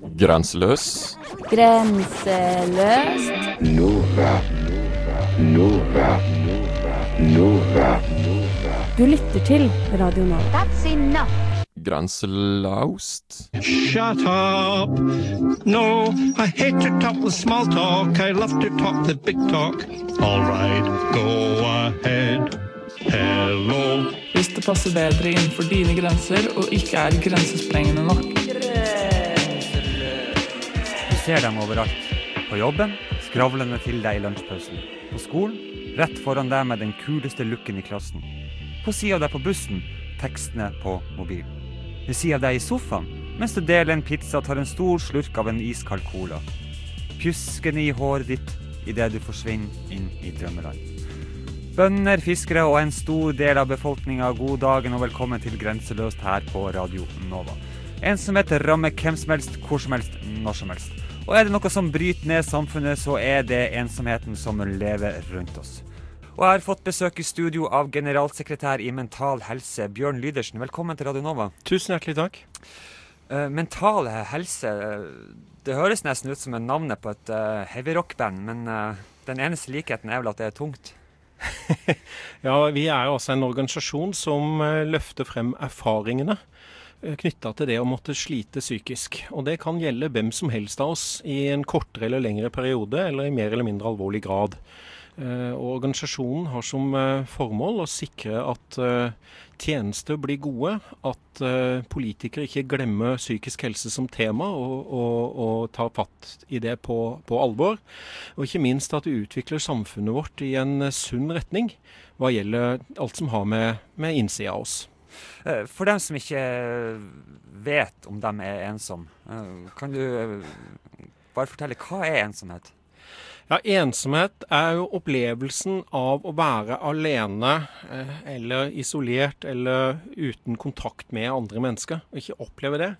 Grenseløs. Grenseløst. Du lytter til Radio Nova. That's enough. Grenselaust. Shut up. No, I hate to talk the small talk. I love to talk the big talk. All right, go ahead. Hello. Hvis det passer bedre innenfor dine grenser og ikke er grensesprengende nok. Du ser dem overalt. På jobben, skravlende til deg i lunsjpausen. På skolen, rett foran deg med den kuleste looken i klassen. På siden av deg på bussen, tekstene på mobilen. Ved siden av deg i sofaen, mens du deler en pizza og tar en stor slurk av en iskald cola. Pjuskende i håret ditt i det du forsvinner inn i drømmeland. Bønder, fiskere og en stor del av befolkningen, god dagen og velkommen til Grenseløst her på Radio Nova. Ensomhet rammer hvem som helst, hvor som helst, når som helst. Og er det noe som bryter ned samfunnet, så er det ensomheten som lever rundt oss. Og jeg har fått besøk i studio av generalsekretær i Mental Helse, Bjørn Lydersen. Velkommen til Radio Nova. Tusen hjertelig takk. Mental helse, det høres nesten ut som en navnet på et heavy rock-band, men den eneste likheten er vel at det er tungt. Ja, vi er også en organisasjon som løfter frem erfaringene knyttet til det å måtte slite psykisk. Og det kan gjelde hvem som helst av oss i en kortere eller lengre periode, eller i mer eller mindre alvorlig grad. Og organisasjonen har som formål å sikre at tjenester blir gode, at politikere ikke glemmer psykisk helse som tema og tar fatt i det på alvor. Og ikke minst at vi utvikler samfunnet vårt i en sunn retning hva gjelder alt som har med innsida av oss. For dem som ikke vet om de er ensom, kan du bare fortelle hva er ensomhet? Ja, ensomhet er jo opplevelsen av å være alene eller isolert eller uten kontakt med andre mennesker, og ikke oppleve det.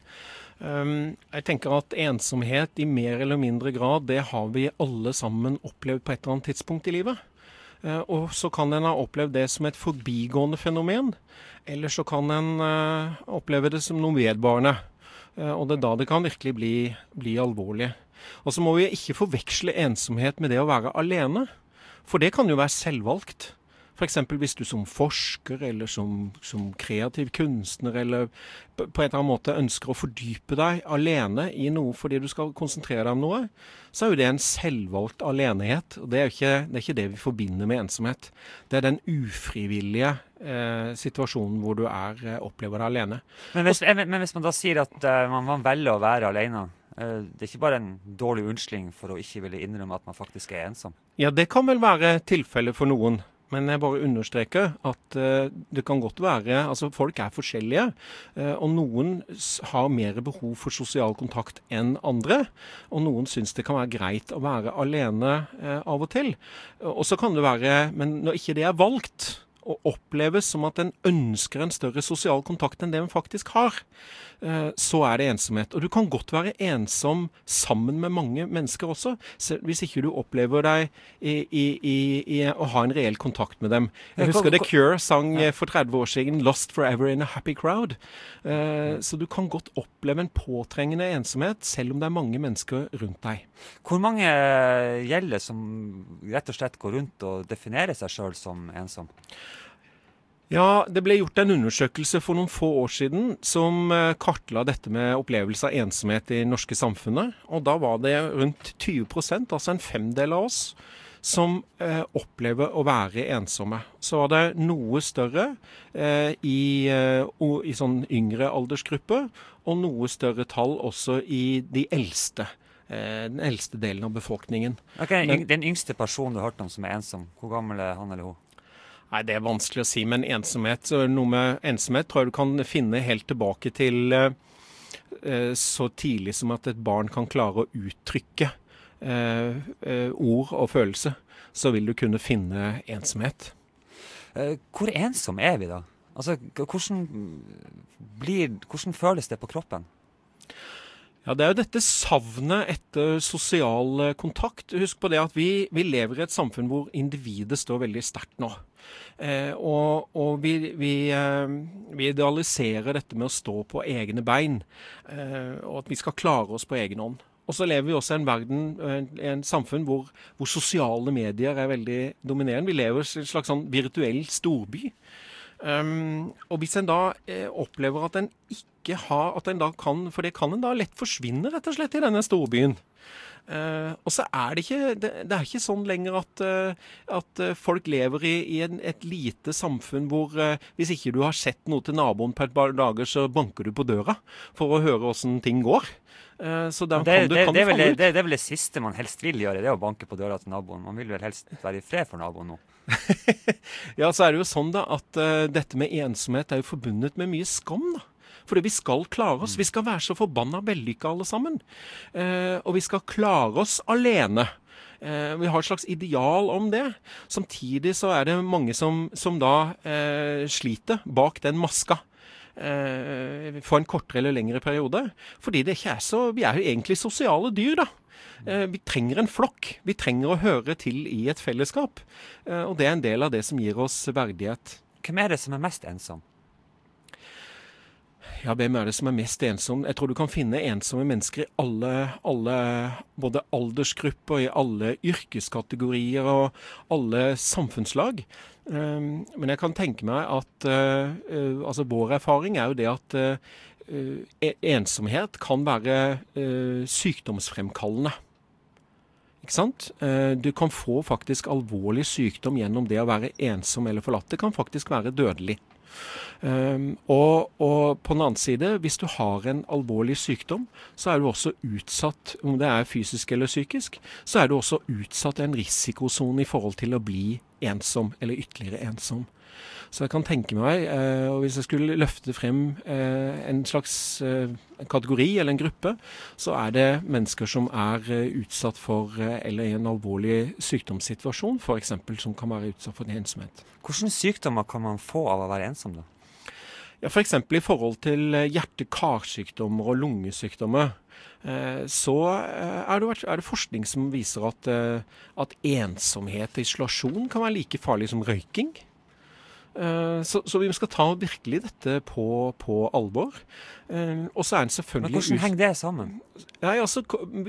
Jeg tenker at ensomhet i mer eller mindre grad, det har vi alle sammen opplevd på et eller annet tidspunkt i livet. Og så kan en ha opplevd det som et forbigående fenomen, eller så kan en oppleve det som noe vedvarende. Og det er da det kan virkelig bli alvorlig. Og så må vi ikke forveksle ensomhet med det å være alene, for det kan jo være selvvalgt. For eksempel hvis du som forsker eller som kreativ kunstner eller på en eller annen måte ønsker å fordype deg alene i noe fordi du skal konsentrere deg om noe, så er jo det en selvvalgt alenehet, og det er ikke det vi forbinder med ensomhet. Det er den ufrivillige situasjonen hvor du opplever deg alene. Men hvis man da sier at man velger å være alene, det er ikke bare en dårlig unnskyldning for å ikke ville innrømme at man faktisk er ensom? Ja, det kan vel være tilfellet for noen. Men jeg bare understreker at det kan godt være, altså folk er forskjellige, og noen har mer behov for sosial kontakt enn andre, og noen synes det kan være greit å være alene av og til. Og så kan det være, men når ikke det er valgt, og oppleves som at en ønsker en større sosial kontakt enn det en faktisk har, så er det ensomhet. Og du kan godt være ensom sammen med mange mennesker også, hvis ikke du opplever deg i å ha en reell kontakt med dem. Jeg husker The Cure sang for 30 år siden, Lost Forever in a Happy Crowd. Så du kan godt oppleve en påtrengende ensomhet, selv om det er mange mennesker rundt deg. Hvor mange gjelder som rett og slett går rundt og definerer seg selv som ensom? Ja, det ble gjort en undersøkelse for noen få år siden som kartla dette med opplevelse av ensomhet i norske samfunnet. Og da var det rundt 20%, altså en femdel av oss, som opplever å være ensomme. Så var det noe større i sånn yngre aldersgrupper, og noe større tall også i de eldste. Den eldste delen av befolkningen. Okay, den yngste personen du har hørt om som er ensom, hvor gammel er han eller hun? Nei, det er vanskelig å si, men noe med ensomhet tror jeg du kan finne helt tilbake til så tidlig som at et barn kan klare å uttrykke ord og følelse, så vil du kunne finne ensomhet. Hvor ensom er vi da? Altså, hvordan føles det på kroppen? Ja, det er jo dette savnet etter sosial kontakt. Husk på det at vi lever i et samfunn hvor individet står veldig sterkt nå. Og vi idealiserer dette med å stå på egne bein, og at vi skal klare oss på egen hånd. Og så lever vi også i en verden, en samfunn hvor sosiale medier er veldig dominerende. Vi lever i en slags sånn virtuell storby. Og hvis en da opplever at en ikke har, at en da kan, for det kan en da lett forsvinne rett og slett i denne storbyen. Og så er det ikke sånn lenger at folk lever i et lite samfunn hvor hvis ikke du har sett noe til naboen på et par dager, så banker du på døra for å høre hvordan ting går. Så da kan du falle ut. Det er vel det siste man helst vil gjøre, det er å banke på døra til naboen. Man vil vel helst være i fred for naboen nå. Ja, så er det jo sånn da at dette med ensomhet er jo forbundet med mye skam da. Fordi vi skal klare oss. Vi skal være så forbanna vellykket alle sammen. Og vi skal klare oss alene. Vi har et slags ideal om det. Samtidig så er det mange som da sliter bak den maska. For en kortere eller lengre periode. Fordi det ikke vi er jo egentlig sosiale dyr da. Vi trenger en flokk. Vi trenger å høre til i et fellesskap. Og det er en del av det som gir oss verdighet. Hvem er det som er mest ensom? Ja, hvem er det som er mest ensom? Jeg tror du kan finne ensomme mennesker i alle både aldersgrupper, i alle yrkeskategorier og alle samfunnslag. Men jeg kan tenke meg at altså vår erfaring er jo det at ensomhet kan være sykdomsfremkallende. Ikke sant? Du kan få faktisk alvorlig sykdom gjennom det å være ensom eller forlatt. Det kan faktisk være dødelig. Og på den annen side, hvis du har en alvorlig sykdom, så er du også utsatt, om det er fysisk eller psykisk, så er du også utsatt en risikosone i forhold til å bli ensom eller ytterligere ensom. Så jeg kan tenke meg, og hvis jeg skulle løfte frem en slags kategori eller en gruppe, så er det mennesker som er utsatt for, eller i en alvorlig sykdomssituasjon, for eksempel, som kan være utsatt for ensomhet. Hvilke sykdommer kan man få av å være ensom da? Ja, for eksempel i forhold til hjerte-karsykdommer og lungesykdommer, så er det forskning som viser at ensomhet og isolasjon kan være like farlig som røyking. Så vi skal ta virkelig dette på alvor. Og så er den selvfølgelig... Men hvordan henger det sammen? Nei, altså,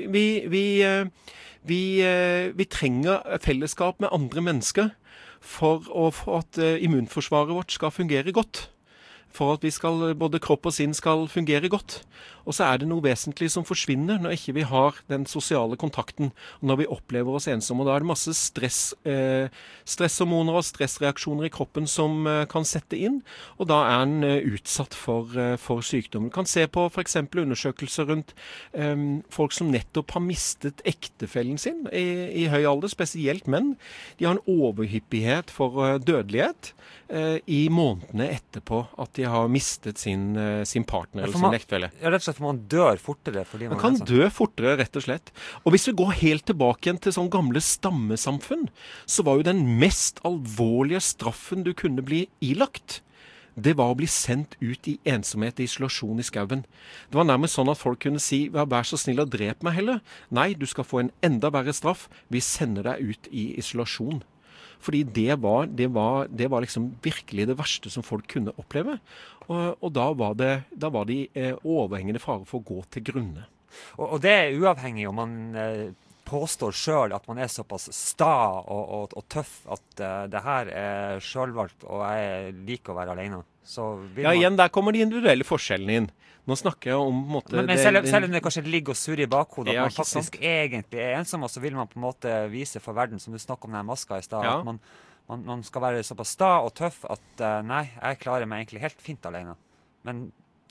vi trenger fellesskap med andre mennesker for at immunforsvaret vårt skal fungere godt. For at både kropp og sinn skal fungere godt. Og så er det noe vesentlig som forsvinner når ikke vi har den sosiale kontakten, og når vi opplever oss ensomme. Og da er det masse stresshormoner og stressreaksjoner i kroppen som kan sette inn, og da er den utsatt for sykdom. Du kan se på for eksempel undersøkelser rundt folk som nettopp har mistet ektefellen sin i høy alder, spesielt menn. De har en overhyppighet for dødelighet i månedene etterpå at de har mistet sin partner eller sin ektefelle. Ja, rett og slett for man dør fortere fordi man kan dø fortere, rett og slett. Og hvis vi går helt tilbake igjen til sånn gamle stammesamfunn, så var jo den mest alvorlige straffen du kunne bli ilagt, det var å bli sendt ut i ensomhet og isolasjon i skauen. Det var nærmest sånn at folk kunne si, vær så snill og drep meg heller. Nei, du skal få en enda verre straff. Vi sender deg ut i isolasjon. Fordi det var liksom virkelig det verste som folk kunne oppleve. Og da var de overhengende fare for å gå til grunne. Og det er uavhengig om man påstår selv at man er såpass sta og tøff at det her er selvvalgt og jeg liker å være alene. Igjen, der kommer de individuelle forskjellene inn. Nå snakker jeg om Men selv om det kanskje ligger og surrer i bakhodet at man faktisk egentlig er ensom, og så vil man på en måte vise for verden, som du snakker om den maska i sted, at man skal være såpass sta og tøff at nei, jeg klarer meg egentlig helt fint alene. Men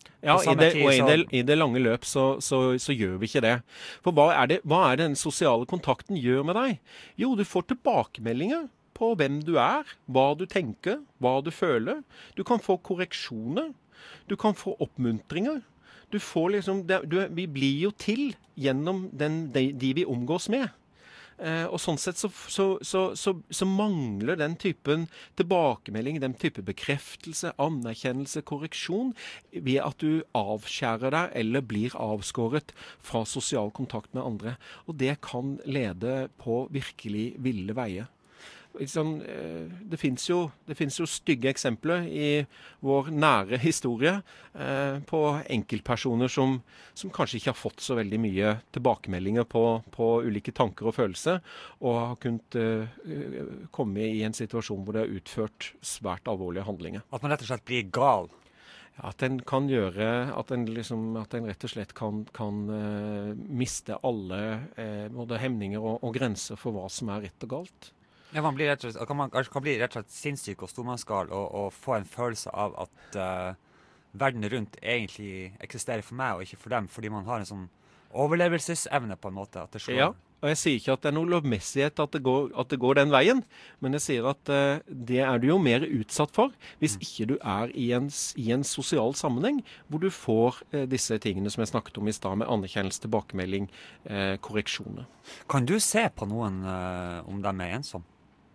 i det lange løp så gjør vi ikke det. For hva er det den sosiale kontakten gjør med deg? Jo, du får tilbakemeldinger på hvem du er, hva du tenker, hva du føler. Du kan få korreksjoner. Du kan få oppmuntringer. Vi blir jo til gjennom de vi omgås med. Og sånn sett så mangler den typen tilbakemelding, den type bekreftelse, anerkjennelse, korreksjon, ved at du avskjærer deg eller blir avskåret fra sosial kontakt med andre. Og det kan lede på virkelig ville veier. Det finnes jo stygge eksempler i vår nære historie på enkeltpersoner som kanskje ikke har fått så veldig mye tilbakemeldinger på ulike tanker og følelser, og har kunnet komme i en situasjon hvor det har utført svært alvorlige handlinger. At man rett og slett blir gal? At den kan gjøre, at den rett og slett kan miste alle både hemninger og grenser for hva som er rett og galt. Ja, man kan bli rett og slett sinnssyk og stormannsgal og få en følelse av at verden rundt egentlig eksisterer for meg og ikke for dem, fordi man har en sånn overlevelsesevne på en måte. At det slår. Ja, og jeg sier ikke at det er noe lovmessighet at det går den veien, men jeg sier at det er du jo mer utsatt for hvis ikke du er i en sosial sammenheng hvor du får disse tingene som jeg snakket om i stad, med anerkjennelse, tilbakemelding, korreksjoner. Kan du se på noen om de er ensomme?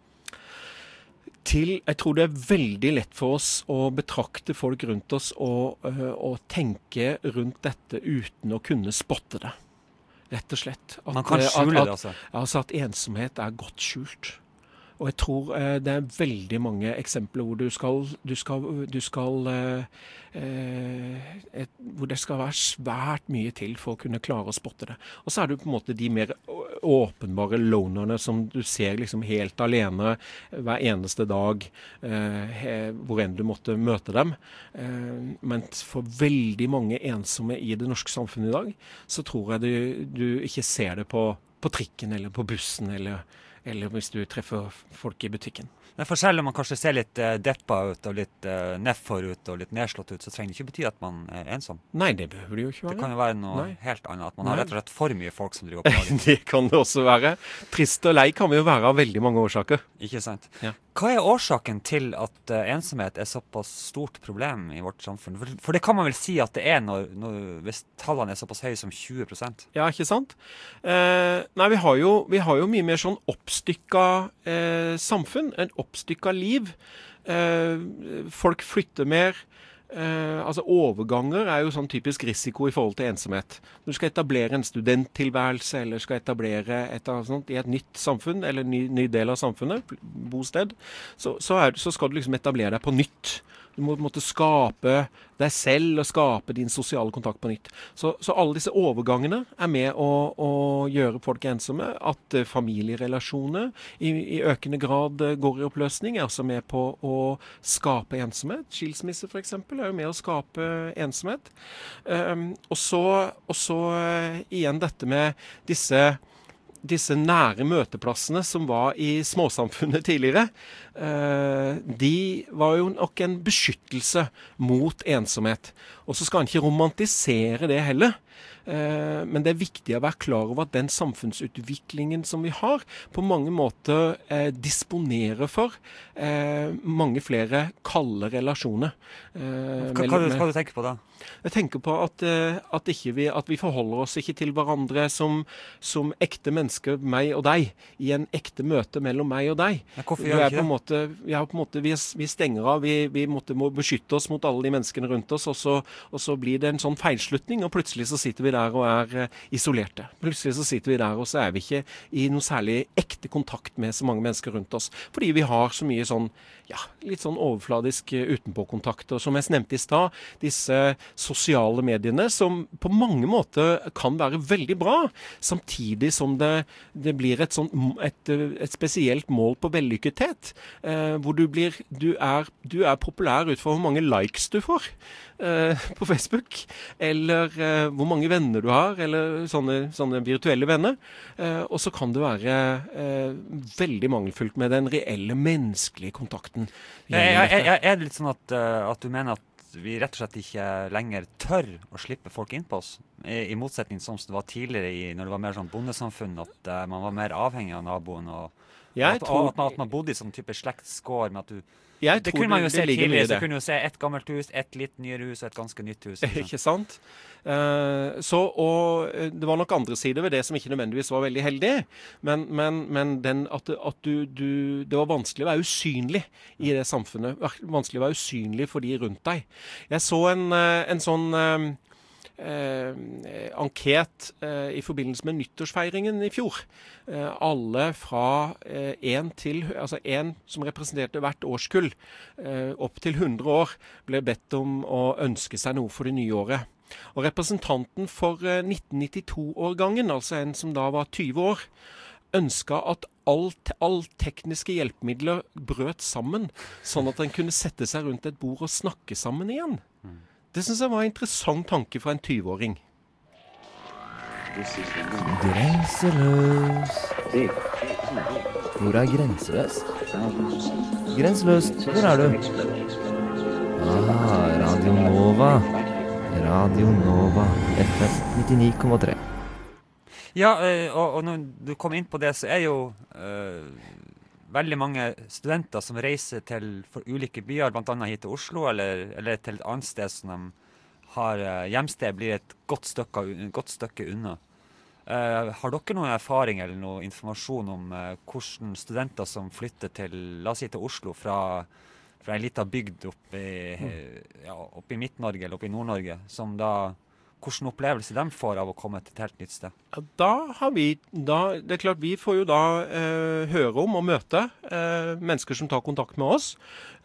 Jeg tror det er veldig lett for oss å betrakte folk rundt oss og tenke rundt dette uten å kunne spotte det. Rett og slett. Man kan skjule det, altså? Altså at ensomhet er godt skjult. Og jeg tror det er veldig mange eksempler hvor hvor det skal være svært mye til for å kunne klare å spotte det. Og så er det på en måte de mer åpenbare lonerne som du ser liksom helt alene hver eneste dag, hvor enn du måtte møte dem. Men for veldig mange ensomme i det norske samfunnet i dag, så tror jeg du ikke ser det på trikken eller på bussen eller hvis du treffer folk i butikken. Men for selv om man kanskje ser litt deppa ut og litt nedfor ut og litt nedslått ut, så trenger det ikke bety at man er ensom. Nei, det behøver det jo ikke være. Det kan jo være noe helt annet, at man har rett og slett for mye folk som driver på laget. Det kan det også være. Trist og lei kan vi jo være av veldig mange årsaker. Ikke sant? Ja. Hva er årsaken til at ensomhet er såpass stort problem i vårt samfunn? For det kan man vel si at det er hvis tallene er såpass høye som 20%? Ja, ikke sant? Nei, vi har jo mye mer sånn oppstykket samfunn, en oppstykket liv. Folk flytter mer. Altså overganger er jo sånn typisk risiko i forhold til ensomhet. Når du skal etablere en studenttilværelse eller skal etablere i et nytt samfunn eller ny del av samfunnet, bosted, så skal du liksom etablere deg på nytt. Du må måtte skape deg selv og skape din sosiale kontakt på nytt. Så alle disse overgangene er med å gjøre folk ensomme. At familierelasjoner i økende grad går i oppløsning, er også med på å skape ensomhet. Skilsmisse for eksempel er jo med å skape ensomhet. Og så igjen dette med disse nære møteplassene som var i småsamfunnet tidligere, de var jo nok en beskyttelse mot ensomhet. Og så skal en ikke romantisere det heller. Men det er viktig å være klar over at den samfunnsutviklingen som vi har, på mange måter disponerer for mange flere kalde relasjoner. Hva du tenker på da? Jeg tenker på at vi forholder oss ikke til hverandre som ekte mennesker, meg og deg, i en ekte møte mellom meg og deg. Ja, hvorfor gjør vi ikke det? Vi stenger av, vi må beskytte oss mot alle de menneskene rundt oss, og så blir det en sånn feilslutning, og plutselig så sitter vi der og er isolerte. Plutselig så sitter vi der, og så er vi ikke i noe særlig ekte kontakt med så mange mennesker rundt oss, fordi vi har så mye sånn, litt sånn overfladisk utenpåkontakt. Og som jeg nevnte i stad, disse sosiale mediene som på mange måter kan være veldig bra, samtidig som det blir et spesielt mål på vellykkethet, hvor du er populær ut fra hvor mange likes du får på Facebook, eller hvor mange venner du har, eller sånne virtuelle venner. Og så kan det være veldig mangelfullt med den reelle menneskelige kontakten. Er det litt sånn at du mener at vi rett og slett ikke lenger tør å slippe folk inn på oss, i motsetning som det var tidligere når det var mer sånn bondesamfunn, at man var mer avhengig av naboen og At man bodde i sånn type slektskår med at du... Det kunne man jo se tidligere, så det. kunne jo se et gammelt hus, et litt nyere hus og et ganske nytt hus. Ikke sant? Og det var nok andre sider ved det som ikke nødvendigvis var veldig heldig, men det var vanskelig å være usynlig i det samfunnet, vanskelig å være usynlig for de rundt deg. Jeg så en sånn anket i forbindelse med nyttårsfeiringen i fjor. Alle fra en som representerte hvert årskull, opp til 100 år, ble bedt om å ønske seg noe for det nye året. Og representanten for 1992-årgangen, altså en som da var 20 år, ønsket at all tekniske hjelpemidler brøt sammen, sånn at en kunne sette seg rundt et bord og snakke sammen igjen. Det synes jeg var en interessant tanke fra en 20-åring. Grenseløs. Hvor grenseløs? Grenseløst, hvor du? Radio Nova. Radio Nova, FM 99,3. Ja, og når du kom inn på det, så jo veldig mange studenter som reiser til ulike byer, blant annet hit til Oslo, eller til et annet sted som de har hjemsted, blir et godt stykke unna. Har dere noen erfaring eller noen informasjon om hvordan studenter som flytter til, la oss si til Oslo, fra en liten bygd oppe i Midt-Norge eller oppe i Nord-Norge, som da hvordan opplevelse de får av å komme til et helt nytt sted? Det klart vi får jo da høre om og møte mennesker som tar kontakt med oss,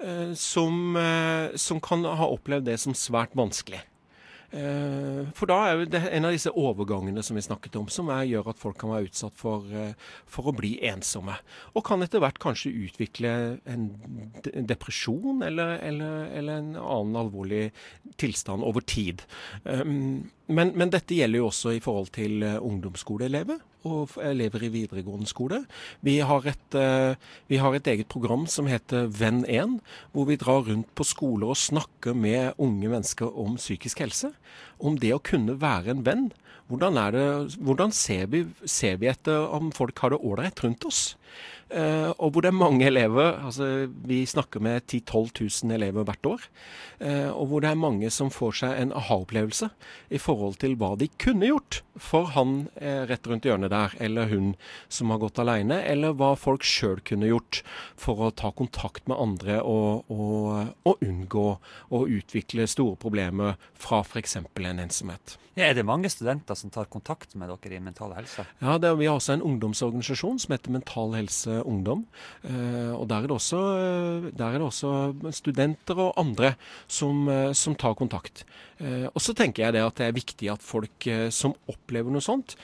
som kan ha opplevd det som svært vanskelig. For da jo det en av disse overgangene som vi snakket om, som gjør at folk kan være utsatt for å bli ensomme. Og kan etter hvert kanskje utvikle en depresjon eller en annen alvorlig tilstand over tid. Men dette gjelder jo også i forhold til ungdomsskoleelever og elever i videregående skole. Vi har et eget program som heter Venn 1, hvor vi drar rundt på skoler og snakker med unge mennesker om psykisk helse. Om det å kunne være en venn. Hvordan ser vi etter om folk har det ålreit rundt oss? Og hvor det mange elever, altså vi snakker med 10-12 000 elever hvert år, og hvor det mange som får seg en aha-opplevelse i forhold til hva de kunne gjort for han rett rundt hjørnet der, eller hun som har gått alene, eller hva folk selv kunne gjort for å ta kontakt med andre og unngå å utvikle store problemer fra for eksempel en ensomhet. Ja, det mange studenter som tar kontakt med dere i Mental Helse? Ja, vi har også en ungdomsorganisasjon som heter Mental Helse Ungdom, og der det også studenter og andre som tar kontakt. Og så tenker jeg at det viktig at folk som opplever noe sånt,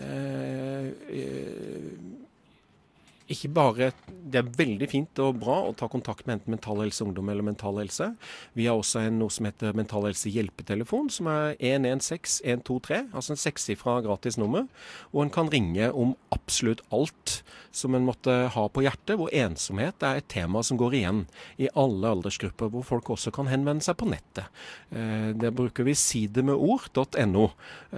ikke bare, det veldig fint og bra å ta kontakt med enten Mental Helse Ungdom eller Mental Helse. Vi har også noe som heter Mental Helse Hjelpetelefon, som 116 123, altså en 6-sifra gratis nummer, hvor en kan ringe om absolutt alt som en måtte ha på hjertet, hvor ensomhet et tema som går igjen i alle aldersgrupper, hvor folk også kan henvende seg på nettet. Det bruker vi sidemedord.no,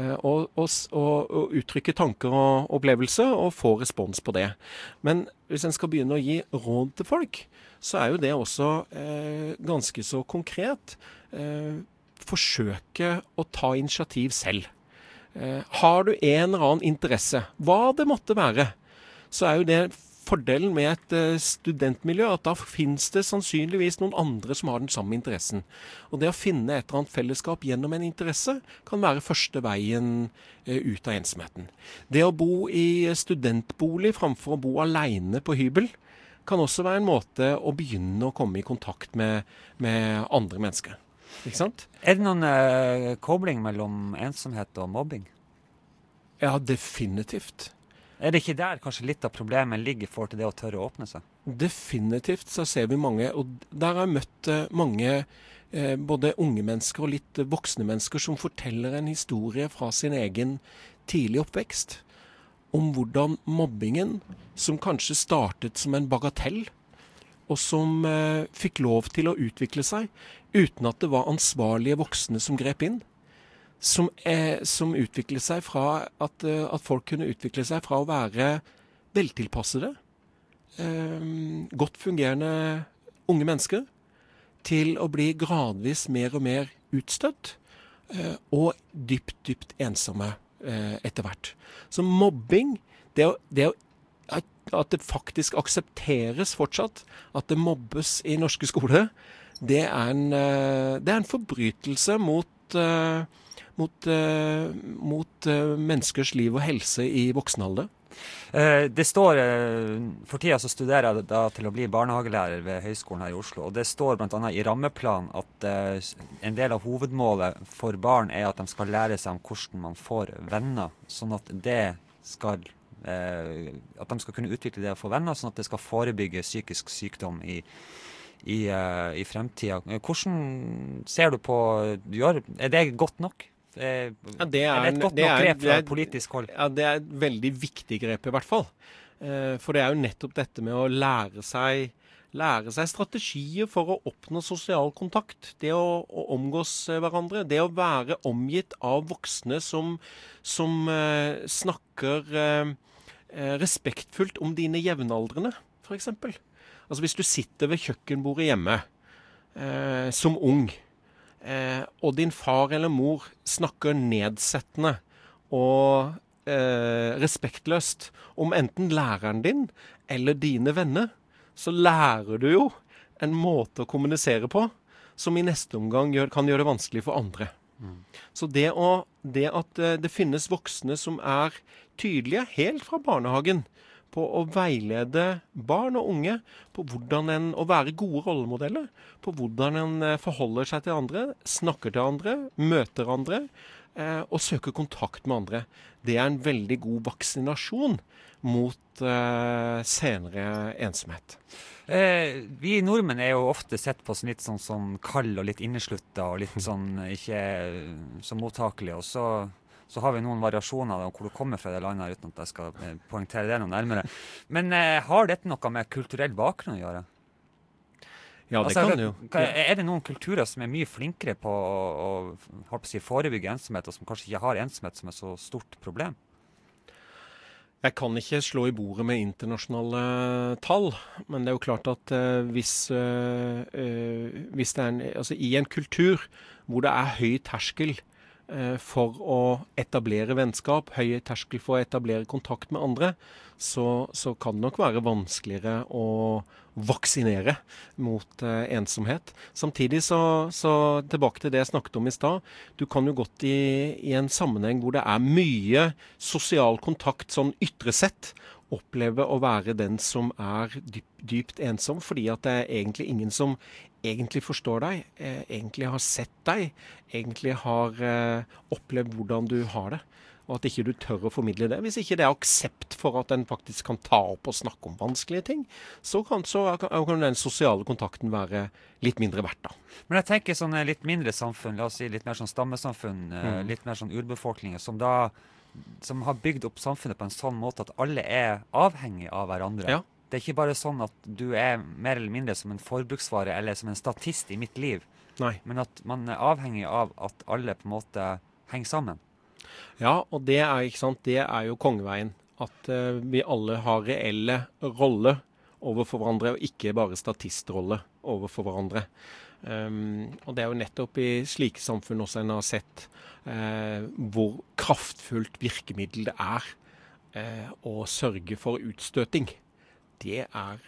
og uttrykke tanker og opplevelser, og få respons på det. Men hvis en skal begynne å gi råd til folk, så jo det også ganske så konkret. Forsøke å ta initiativ selv. Har du en eller annen interesse, hva det måtte være, så jo det fordelen med et studentmiljø, at da finnes det sannsynligvis noen andre som har den samme interessen. Og det å finne et eller annet fellesskap gjennom en interesse kan være første veien ut av ensomheten. Det å bo i studentbolig framfor å bo alene på hybel kan også være en måte å begynne å komme i kontakt med andre mennesker. Ikke sant? Det noen kobling mellom ensomhet og mobbing? Ja, definitivt. Det ikke der kanskje litt av problemet ligger for til det å tørre å åpne seg? Definitivt så ser vi mange, og der har jeg møtt mange både unge mennesker og litt voksne mennesker som forteller en historie fra sin egen tidlig oppvekst om hvordan mobbingen, som kanskje startet som en bagatell, og som fikk lov til å utvikle seg uten at det var ansvarlige voksne som grep inn, som utviklet seg fra at folk kunne utvikle seg fra å være veltilpassede godt fungerende unge mennesker til å bli gradvis mer og mer utstøtt og dypt ensomme etter hvert. Så mobbing, at det faktisk aksepteres fortsatt at det mobbes i norske skoler, det er en forbrytelse mot menneskers liv og helse i voksen alder. Det står, for tiden så studerer jeg da til å bli barnehagelærer ved Høgskolen her i Oslo, og det står blant annet i rammeplan at en del av hovedmålet for barn er at de skal lære seg om hvordan man får venner, sånn at at de skal kunne utvikle det å få venner, sånn at det skal forebygge psykisk sykdom i fremtiden. Hvordan ser du på, er det godt nok? Det er et godt nok grep fra politisk hold. Ja, det er et veldig viktig grep i hvert fall. For det er jo nettopp dette med å lære seg strategier for å oppnå sosial kontakt. Det å omgås hverandre. Det å være omgitt av voksne som snakker respektfullt om dine jevnaldrende, for eksempel. Altså hvis du sitter ved kjøkkenbordet hjemme som ung, og din far eller mor snakker nedsettende og respektløst om enten læreren din eller dine venner, så lærer du jo en måte å kommunisere på som i neste omgang kan gjøre det vanskelig for andre. Så det at det finnes voksne som er tydelige helt fra barnehagen på å veilede barn og unge på hvordan å være gode rollemodeller, på hvordan en forholder seg til andre, snakker til andre, møter andre, og søker kontakt med andre. Det er en veldig god vaksinasjon mot senere ensomhet. Vi nordmenn er jo ofte sett på som litt sånn kald og litt inneslutta og litt sånn ikke så mottakelige, og så har vi noen variasjoner om hvor du kommer fra det landet, uten at jeg skal poengtere det noe nærmere. Men har dette noe med kulturell bakgrunn å gjøre? Ja, det kan jo. Er det noen kulturer som er mye flinkere på å forebygge ensomhet, og som kanskje ikke har ensomhet som et så stort problem? Jeg kan ikke slå i bordet med internasjonale tall, men det er jo klart at hvis det er i en kultur hvor det er høy terskel for å etablere vennskap, høy terskel for å etablere kontakt med andre, så kan det nok være vanskeligere å vaksinere mot ensomhet. Samtidig så tilbake til det jeg snakket om i stad, du kan jo godt i en sammenheng hvor det er mye sosial kontakt, sånn ytre sett, oppleve å være den som er dypt ensom, fordi at det er egentlig ingen som egentlig forstår deg, egentlig har sett deg, egentlig har opplevd hvordan du har det, og at ikke du tør å formidle det. Hvis ikke det er aksept for at den faktisk kan ta opp og snakke om vanskelige ting, så kan den sosiale kontakten være litt mindre verdt da. Men jeg tenker sånne litt mindre samfunn, la oss si litt mer sånn stammesamfunn, litt mer sånn urbefolkninger, som har bygd opp samfunnet på en sånn måte at alle er avhengige av hverandre. Ja. Det er ikke bare sånn at du er mer eller mindre som en forbruksvare eller som en statist i mitt liv. Nei. Men at man er avhengig av at alle på en måte henger sammen. Ja, og det er, ikke sant, det er jo kongeveien. At vi alle har reelle roller overfor hverandre, og ikke bare statistroller overfor hverandre. Og det er jo nettopp i slike samfunn også en har sett hvor kraftfullt virkemiddel det er å sørge for utstøting. Det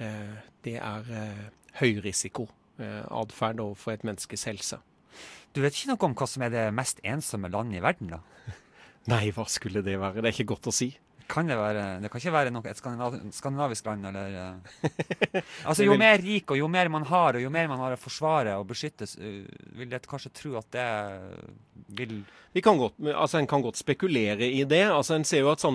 er høy risiko adferd overfor et menneskes helse. Du vet ikke noe om hva som er det mest ensomme landet i verden, da? Nei, hva skulle det være? Det er ikke godt å si. Det kan ikke være noe, et skandinavisk land, eller... Altså, jo mer rik, og jo mer man har, og jo mer man har å forsvare og beskytte, vil jeg kanskje tro at det vil... En kan godt spekulere i det. Altså, en ser jo at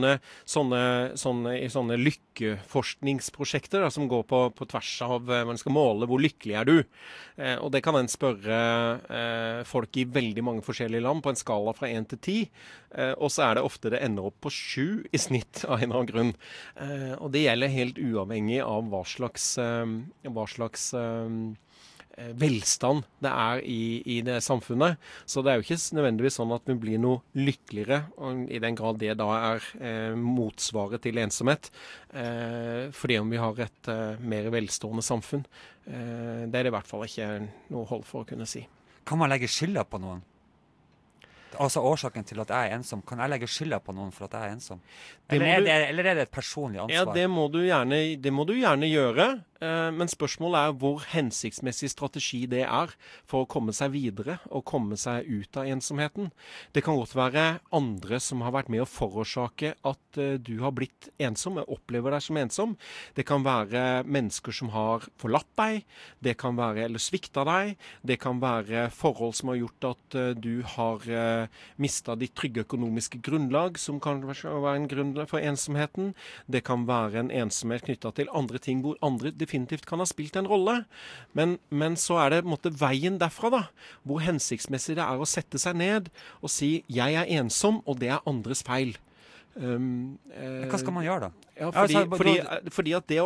sånne lykkeforskningsprosjekter da, som går på tvers av man skal måle hvor lykkelig er du. Og det kan en spørre folk i veldig mange forskjellige land på en skala fra 1 til 10. Og så er det ofte det ender opp på 7 i snitt av en eller annen grunn. Og det gjelder helt uavhengig av hva slags velstand det i det samfunnet. Så det jo ikke nødvendigvis sånn at vi blir noe lykkeligere, og i den grad det da motsvaret til ensomhet, fordi om vi har et mer velstående samfunn. Det det i hvert fall ikke noe hold for å kunne si. Kan man legge skylda på noen? Altså årsaken til at jeg ensom. Kan jeg legge skylda på noen for at jeg ensom? Eller det et personlig ansvar? Ja, det må du gjerne gjøre. Men spørsmålet hvor hensiktsmessig strategi det for å komme seg videre og komme seg ut av ensomheten. Det kan godt være andre som har vært med å forårsake at du har blitt ensom, og opplever deg som ensom. Det kan være mennesker som har forlatt deg, det kan være eller svikta deg, det kan være forhold som har gjort at du har mistet ditt trygge økonomiske grunnlag, som kan være en grunn for ensomheten. Det kan være en ensomhet knyttet til andre ting hvor andre definitivt kan ha spilt en rolle. Men så det på en måte veien derfra da, hvor hensiktsmessig det å sette seg ned og si, jeg ensom, og det andres feil. Hva skal man gjøre da? Ja, fordi at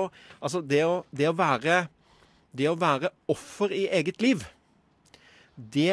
det å være offer i eget liv, det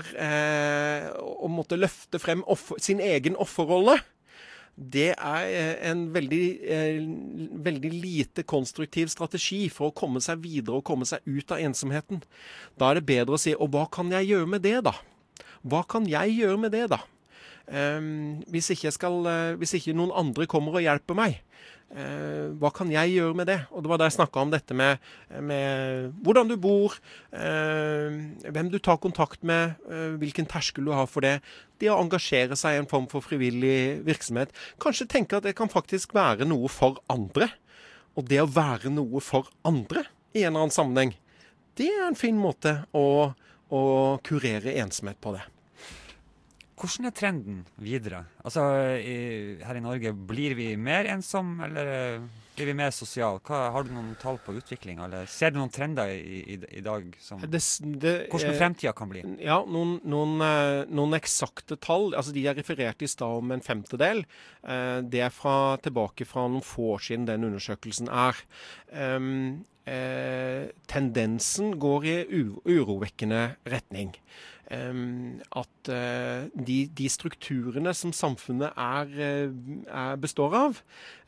å måtte løfte frem sin egen offerrolle. Det en veldig lite konstruktiv strategi for å komme seg videre og komme seg ut av ensomheten. Da det bedre å si, og hva kan jeg gjøre med det da? Hva kan jeg gjøre med det da? Hvis ikke noen andre kommer og hjelper meg, hva kan jeg gjøre med det? Og det var da jeg snakket om dette med hvordan du bor, hvem du tar kontakt med, hvilken terskel du har for det. Det å engasjere seg i en form for frivillig virksomhet. Kanskje tenke at det kan faktisk være noe for andre. Og det å være noe for andre i en eller annen sammenheng, det en fin måte å kurere ensomhet på det. Hvordan trenden videre? Altså, her i Norge, blir vi mer ensom, eller blir vi mer sosial? Har du noen tall på utvikling, eller ser du noen trender i dag som hvordan fremtiden kan bli? Ja, noen eksakte tall, altså de referert i stad om en femtedel, det tilbake fra noen få år siden den undersøkelsen tendensen går i urovekkende retning. At de strukturene som samfunnet består av,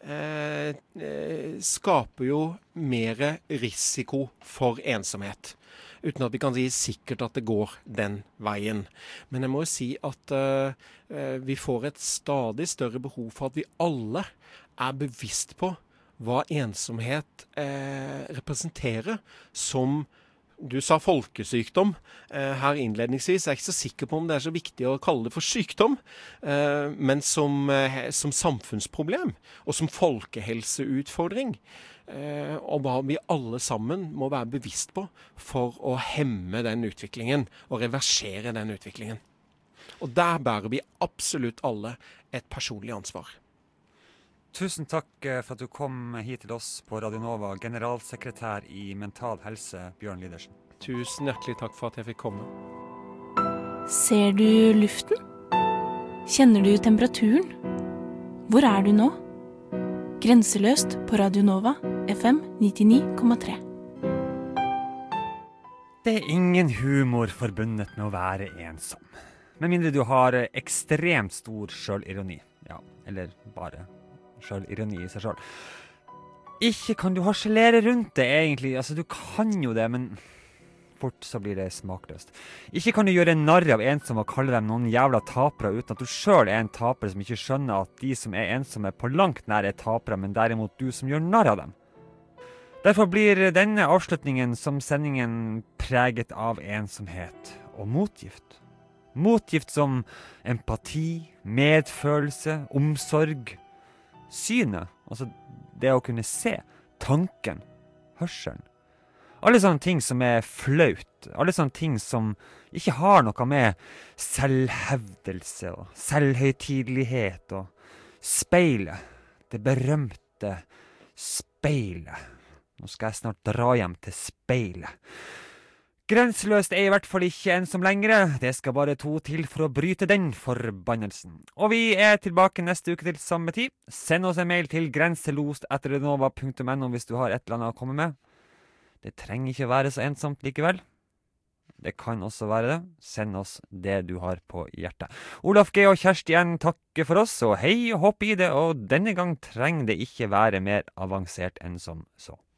skaper jo mer risiko for ensomhet. Uten at vi kan si sikkert at det går den veien. Men jeg må jo si at vi får et stadig større behov for at vi alle bevisst på hva ensomhet representerer som du sa folkesykdom her innledningsvis. Jeg ikke så sikker på om det så viktig å kalle det for sykdom, men som samfunnsproblem og som folkehelseutfordring. Og hva vi alle sammen må være bevisst på for å hemme den utviklingen og reversere den utviklingen. Og der bærer vi absolutt alle et personlig ansvar. Tusen takk for at du kom hit til oss på Radio Nova, generalsekretær i Mental Helse, Bjørn Lydersen. Tusen hjertelig takk for at jeg fikk komme. Ser du luften? Kjenner du temperaturen? Hvor du nå? Grenseløst på Radio Nova, FM 99,3. Det ingen humor forbundet med å være ensom. Med mindre du har ekstremt stor selvironi. Ja, eller bare selvironi i seg selv. Ikke kan du harselere rundt det egentlig, altså du kan jo det, men fort så blir det smakløst. Ikke kan du gjøre narr av ensomme og kalle dem noen jævla tapere uten at du selv en taper som ikke skjønner at de som ensomme på langt nær tapere, men derimot du som gjør narr av dem. Derfor blir denne avslutningen som sendingen preget av ensomhet og motgift. Motgift som empati, medfølelse, omsorg, synet, altså det å kunne se, tanken, hørselen. Alle sånne ting som flaut, alle sånne ting som ikke har noe med selvhevdelse og selvhøytidelighet og speilet, det berømte speilet. Nå skal jeg snart dra hjem til speilet. Grenseløst i hvert fall ikke ensom lenger. Det skal bare 2 til for å bryte den forbannelsen. Og vi tilbake neste uke til samme tid. Send oss en mail til grenselost@radionova.no hvis du har et eller annet å komme med. Det trenger ikke være så ensomt likevel. Det kan også være det. Send oss det du har på hjertet. Olaf G. og Kjersti N. takker for oss, og hei og hopp i det, og denne gang trenger det ikke være mer avansert enn som så.